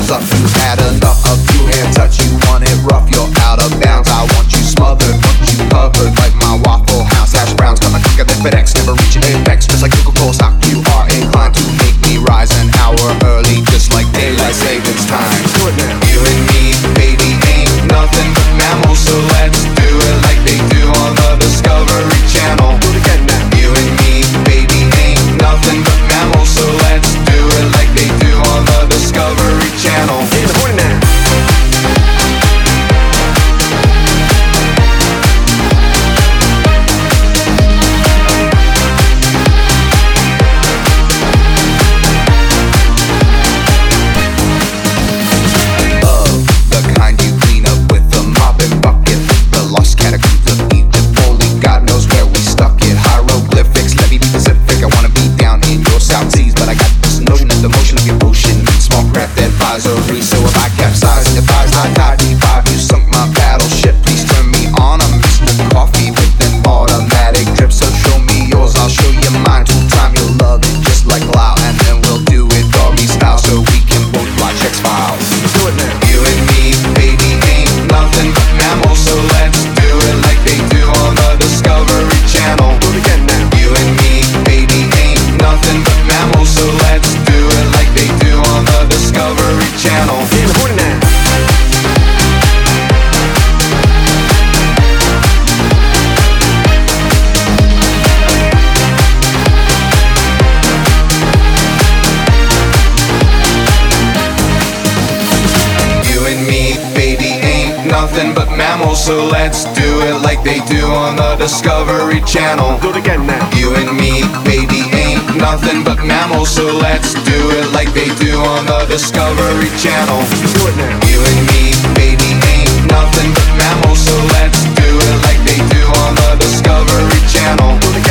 hands up. You had enough of two-hand touch. You want it rough, you're out of bounds. I want you smothered, want you covered like my Waffle House hash browns. Coming quicker than FedEx, never reaching apex. Just like Coca-Cola stock, you are inclined to make me rise an hour early, just like daylight savings time. Do it now. You and me, baby, ain't nothing but mammals, so let's do it like they do on the Discovery Channel. Do it again now. You and me, baby, ain't nothing but mammals, so let's do it like they do on the Discovery Channel. In the morning now. So if I capsize your thighs, I die deep-dive. You sunk my battleship, please turn me on. I'm Mr. Coffee with an automatic drip, so show me yours, I'll show you mine. Two-time, you'll love it just like Lao, and then we'll do it doggy style, so we can both watch X-Files. Do it now. You and me, baby, ain't nothing but mammals, so let's do it like they do on the Discovery Channel. Do it again now. You and me, baby, ain't nothing but mammals, so let's do it like they do on the Discovery Channel. In the morning now. You and me, baby, ain't nothing but mammals, so let's do it like they do on the Discovery Channel. Do it again now. You and me, baby, ain't nothing but mammals, so let's do it like they do on the Discovery Channel. Do it now. You and me, baby, ain't nothing but mammals, so let's do it like they do on the Discovery Channel.